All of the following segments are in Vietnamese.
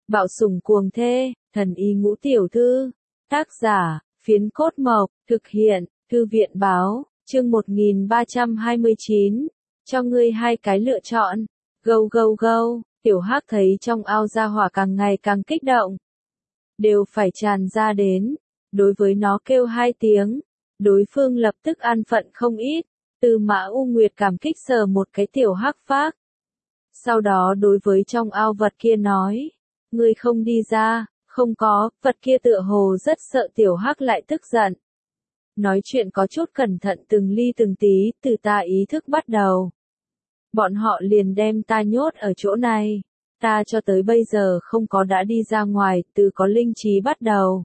Bạo sủng cuồng thê, thần y ngũ tiểu thư. Tác giả, Phiến Cốt Mộc, thực hiện, Thư viện báo, chương 1329. Cho ngươi hai cái lựa chọn. Gâu gâu gâu, tiểu hắc thấy trong ao gia hỏa càng ngày càng kích động. Đều phải tràn ra đến. Đối với nó kêu hai tiếng. Đối phương lập tức an phận không ít. Tư Mã U Nguyệt cảm kích sờ một cái tiểu hắc phác. Sau đó đối với trong ao vật kia nói. Ngươi không đi ra, không có, vật kia tựa hồ rất sợ tiểu hắc lại tức giận. Nói chuyện có chút cẩn thận từng ly từng tí, từ ta ý thức bắt đầu. Bọn họ liền đem ta nhốt ở chỗ này. Ta cho tới bây giờ không có đã đi ra ngoài, từ có linh trí bắt đầu.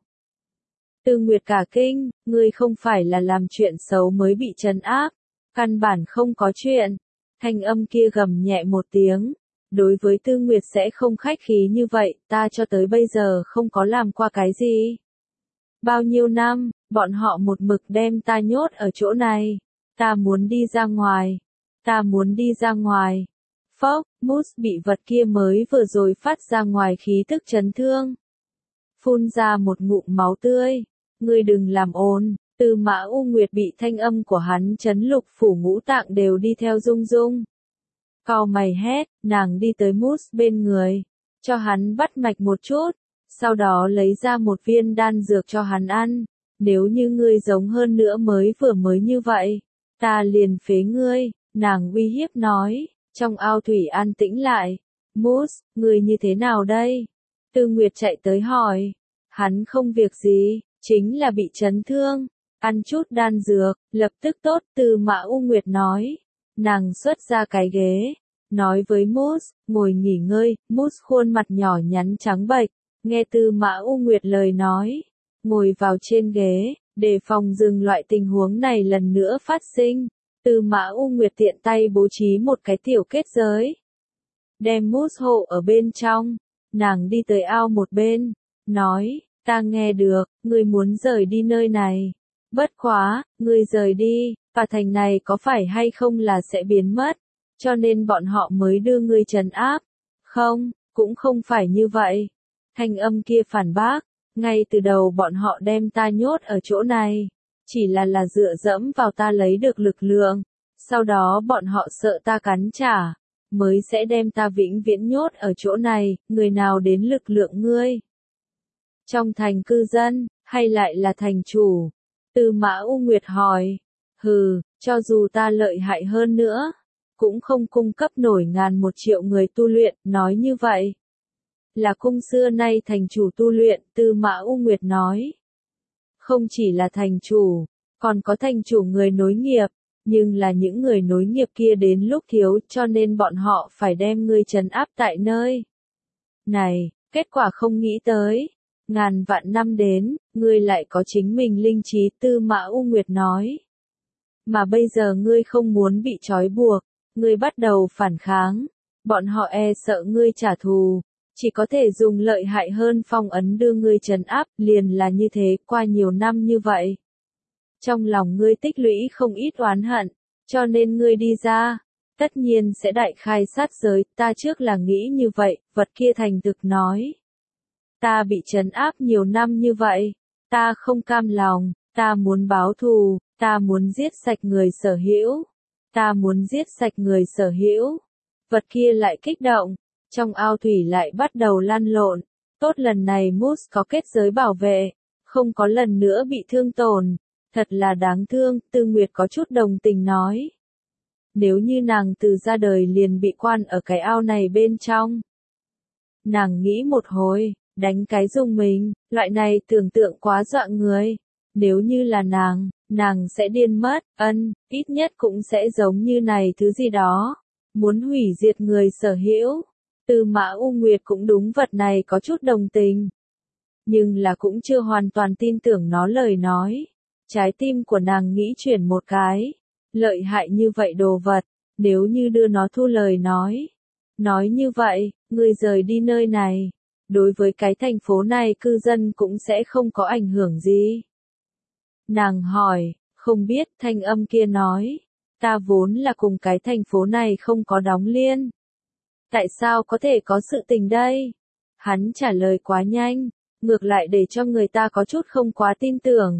Tư Nguyệt cả kinh, ngươi không phải là làm chuyện xấu mới bị trấn áp. Căn bản không có chuyện. Thanh âm kia gầm nhẹ một tiếng. Đối với Tư Nguyệt sẽ không khách khí như vậy, ta cho tới bây giờ không có làm qua cái gì. Bao nhiêu năm, bọn họ một mực đem ta nhốt ở chỗ này. Ta muốn đi ra ngoài. Ta muốn đi ra ngoài. Phốc, Moose bị vật kia mới vừa rồi phát ra ngoài khí tức chấn thương. Phun ra một ngụm máu tươi. Ngươi đừng làm ồn. Tư Mã U Nguyệt bị thanh âm của hắn chấn lục phủ ngũ tạng đều đi theo rung rung. Cau mày hét, nàng đi tới Moose bên người, cho hắn bắt mạch một chút, sau đó lấy ra một viên đan dược cho hắn ăn. Nếu như ngươi giống hơn nữa mới như vậy, ta liền phế ngươi, nàng uy hiếp nói. Trong ao thủy an tĩnh lại. Moose, ngươi như thế nào đây? Tư Nguyệt chạy tới hỏi. Hắn không việc gì, chính là bị chấn thương. Ăn chút đan dược, lập tức tốt. Tư Mã U Nguyệt nói. Nàng xuất ra cái ghế, nói với Moose, ngồi nghỉ ngơi. Moose khuôn mặt nhỏ nhắn trắng bệch, nghe Tư Mã U Nguyệt lời nói, ngồi vào trên ghế, để phòng dừng loại tình huống này lần nữa phát sinh. Tư Mã U Nguyệt tiện tay bố trí một cái tiểu kết giới, đem Moose hộ ở bên trong. Nàng đi tới ao một bên, nói, ta nghe được, ngươi muốn rời đi nơi này. Bất quá, ngươi rời đi, và thành này có phải hay không là sẽ biến mất, cho nên bọn họ mới đưa ngươi trấn áp. Không, cũng không phải như vậy. Thanh âm kia phản bác, ngay từ đầu bọn họ đem ta nhốt ở chỗ này, chỉ là dựa dẫm vào ta lấy được lực lượng, sau đó bọn họ sợ ta cắn trả, mới sẽ đem ta vĩnh viễn nhốt ở chỗ này. Người nào đến lực lượng ngươi? Trong thành cư dân, hay lại là thành chủ? Tư Mã U Nguyệt hỏi. Hừ, cho dù ta lợi hại hơn nữa, cũng không cung cấp nổi 1.000.000 người tu luyện. Nói như vậy, là cung xưa nay thành chủ tu luyện. Tư Mã U Nguyệt nói. Không chỉ là thành chủ, còn có thành chủ người nối nghiệp, nhưng là những người nối nghiệp kia đến lúc thiếu, cho nên bọn họ phải đem ngươi trấn áp tại nơi này. Kết quả không nghĩ tới, 1.000.000 năm đến, ngươi lại có chính mình linh trí. Tư Mã U Nguyệt nói. Mà bây giờ ngươi không muốn bị trói buộc, ngươi bắt đầu phản kháng, bọn họ e sợ ngươi trả thù, chỉ có thể dùng lợi hại hơn phong ấn đưa ngươi trấn áp. Liền là như thế. Qua nhiều năm như vậy, trong lòng ngươi tích lũy không ít oán hận, cho nên ngươi đi ra, tất nhiên sẽ đại khai sát giới. Ta trước là nghĩ như vậy. Vật kia thành thực nói. Ta bị trấn áp nhiều năm như vậy, ta không cam lòng, ta muốn báo thù, ta muốn giết sạch người sở hữu, ta muốn giết sạch người sở hữu. Vật kia lại kích động, trong ao thủy lại bắt đầu lăn lộn. Tốt lần này Moose có kết giới bảo vệ, không có lần nữa bị thương tổn, thật là đáng thương. Tư Nguyệt có chút đồng tình nói. Nếu như nàng từ ra đời liền bị quan ở cái ao này bên trong. Nàng nghĩ một hồi, đánh cái rùng mình, loại này tưởng tượng quá dọa người. Nếu như là nàng sẽ điên mất. Ít nhất cũng sẽ giống như này thứ gì đó, muốn hủy diệt người sở hữu. Tư Mã U Nguyệt cũng đúng vật này có chút đồng tình, nhưng là cũng chưa hoàn toàn tin tưởng nó lời nói. Trái tim của nàng nghĩ chuyển một cái, lợi hại như vậy đồ vật, nếu như đưa nó thu lời nói như vậy, ngươi rời đi nơi này, đối với cái thành phố này cư dân cũng sẽ không có ảnh hưởng gì. Nàng hỏi. Không biết. Thanh âm kia nói. Ta vốn là cùng cái thành phố này không có đóng liên. Tại sao có thể có sự tình đây? Hắn trả lời quá nhanh, ngược lại để cho người ta có chút không quá tin tưởng.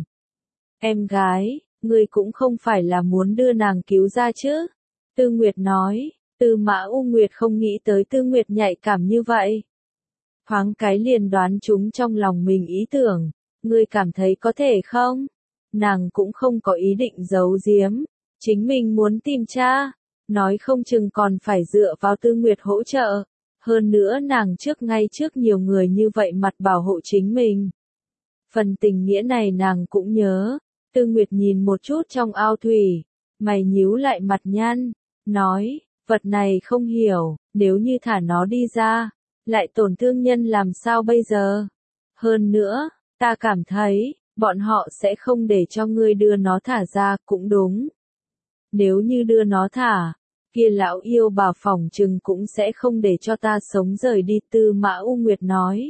Em gái, ngươi cũng không phải là muốn đưa nàng cứu ra chứ? Tư Nguyệt nói, Tư Mã U Nguyệt không nghĩ tới Tư Nguyệt nhạy cảm như vậy. Thoáng cái liền đoán chúng trong lòng mình ý tưởng, ngươi cảm thấy có thể không? Nàng cũng không có ý định giấu giếm, chính mình muốn tìm cha, nói không chừng còn phải dựa vào Tư Nguyệt hỗ trợ. Hơn nữa nàng ngay trước nhiều người như vậy mặt bảo hộ chính mình. Phần tình nghĩa này nàng cũng nhớ. Tư Nguyệt nhìn một chút trong ao thủy, mày nhíu lại mặt nhăn, nói, vật này không hiểu, nếu như thả nó đi ra, lại tổn thương nhân làm sao bây giờ? Hơn nữa, ta cảm thấy, bọn họ sẽ không để cho ngươi đưa nó thả ra cũng đúng. Nếu như đưa nó thả, kia lão yêu bà phỏng chừng cũng sẽ không để cho ta sống rời đi. Tư Mã U Nguyệt nói.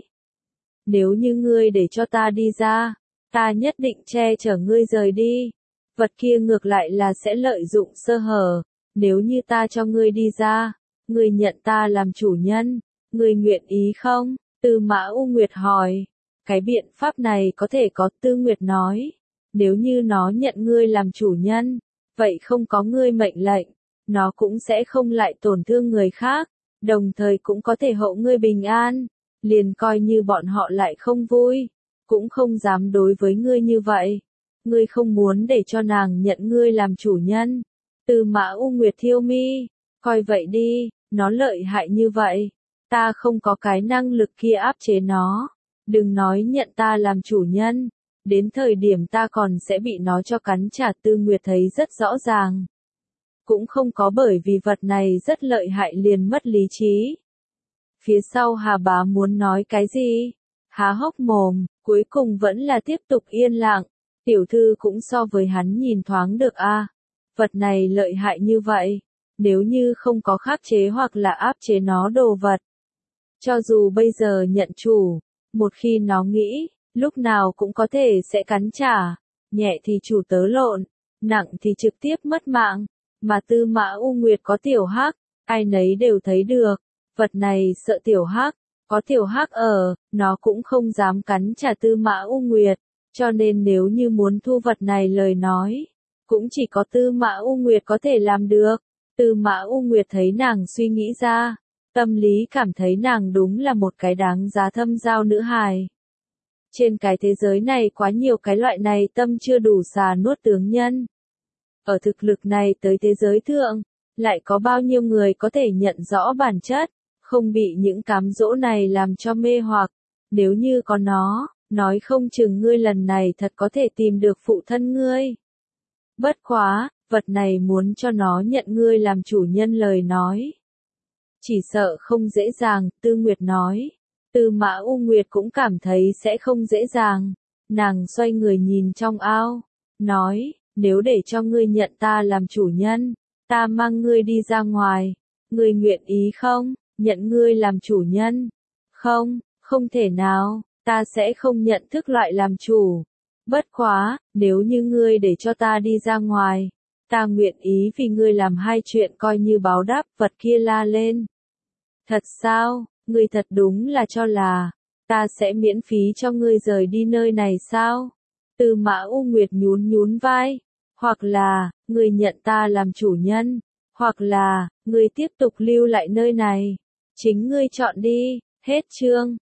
Nếu như ngươi để cho ta đi ra, ta nhất định che chở ngươi rời đi. Vật kia ngược lại là sẽ lợi dụng sơ hở. Nếu như ta cho ngươi đi ra, ngươi nhận ta làm chủ nhân, ngươi nguyện ý không? Tư Mã U Nguyệt hỏi. Cái biện pháp này có thể có. Tư Nguyệt nói. Nếu như nó nhận ngươi làm chủ nhân, vậy không có ngươi mệnh lệnh, nó cũng sẽ không lại tổn thương người khác, đồng thời cũng có thể hộ ngươi bình an. Liền coi như bọn họ lại không vui, cũng không dám đối với ngươi như vậy. Ngươi không muốn để cho nàng nhận ngươi làm chủ nhân. Tư Mã U Nguyệt thiêu mi, coi vậy đi, nó lợi hại như vậy, ta không có cái năng lực kia áp chế nó. Đừng nói nhận ta làm chủ nhân, đến thời điểm ta còn sẽ bị nó cho cắn trả. Tư Nguyệt thấy rất rõ ràng. Cũng không có bởi vì vật này rất lợi hại liền mất lý trí. Phía sau Hà Bá muốn nói cái gì? Há hốc mồm, cuối cùng vẫn là tiếp tục yên lặng. Tiểu thư cũng so với hắn nhìn thoáng được a. Vật này lợi hại như vậy, nếu như không có khắc chế hoặc là áp chế nó đồ vật. Cho dù bây giờ nhận chủ, một khi nó nghĩ, lúc nào cũng có thể sẽ cắn trả, nhẹ thì chủ tớ lộn, nặng thì trực tiếp mất mạng. Mà Tư Mã U Nguyệt có tiểu hắc, ai nấy đều thấy được, vật này sợ tiểu hắc, có tiểu hắc ở, nó cũng không dám cắn trả Tư Mã U Nguyệt, cho nên nếu như muốn thu vật này lời nói, cũng chỉ có Tư Mã U Nguyệt có thể làm được. Tư Mã U Nguyệt thấy nàng suy nghĩ ra, tâm lý cảm thấy nàng đúng là một cái đáng giá thâm giao nữ hài. Trên cái thế giới này quá nhiều cái loại này tâm chưa đủ xà nuốt tướng nhân. Ở thực lực này tới thế giới thượng, lại có bao nhiêu người có thể nhận rõ bản chất, không bị những cám dỗ này làm cho mê hoặc. Nếu như có nó, nói không chừng ngươi lần này thật có thể tìm được phụ thân ngươi. Bất quá, vật này muốn cho nó nhận ngươi làm chủ nhân lời nói. Chỉ sợ không dễ dàng. Tư Nguyệt nói. Tư Mã U Nguyệt cũng cảm thấy sẽ không dễ dàng. Nàng xoay người nhìn trong ao, nói, nếu để cho ngươi nhận ta làm chủ nhân, ta mang ngươi đi ra ngoài, ngươi nguyện ý không? Nhận ngươi làm chủ nhân? Không, không thể nào, ta sẽ không nhận thức loại làm chủ. Bất quá, nếu như ngươi để cho ta đi ra ngoài, ta nguyện ý vì ngươi làm hai chuyện coi như báo đáp. Vật kia la lên. Thật sao, ngươi thật đúng là cho là, ta sẽ miễn phí cho ngươi rời đi nơi này sao? Tư Mã U Nguyệt nhún nhún vai, hoặc là, ngươi nhận ta làm chủ nhân, hoặc là, ngươi tiếp tục lưu lại nơi này. Chính ngươi chọn đi. Hết chương.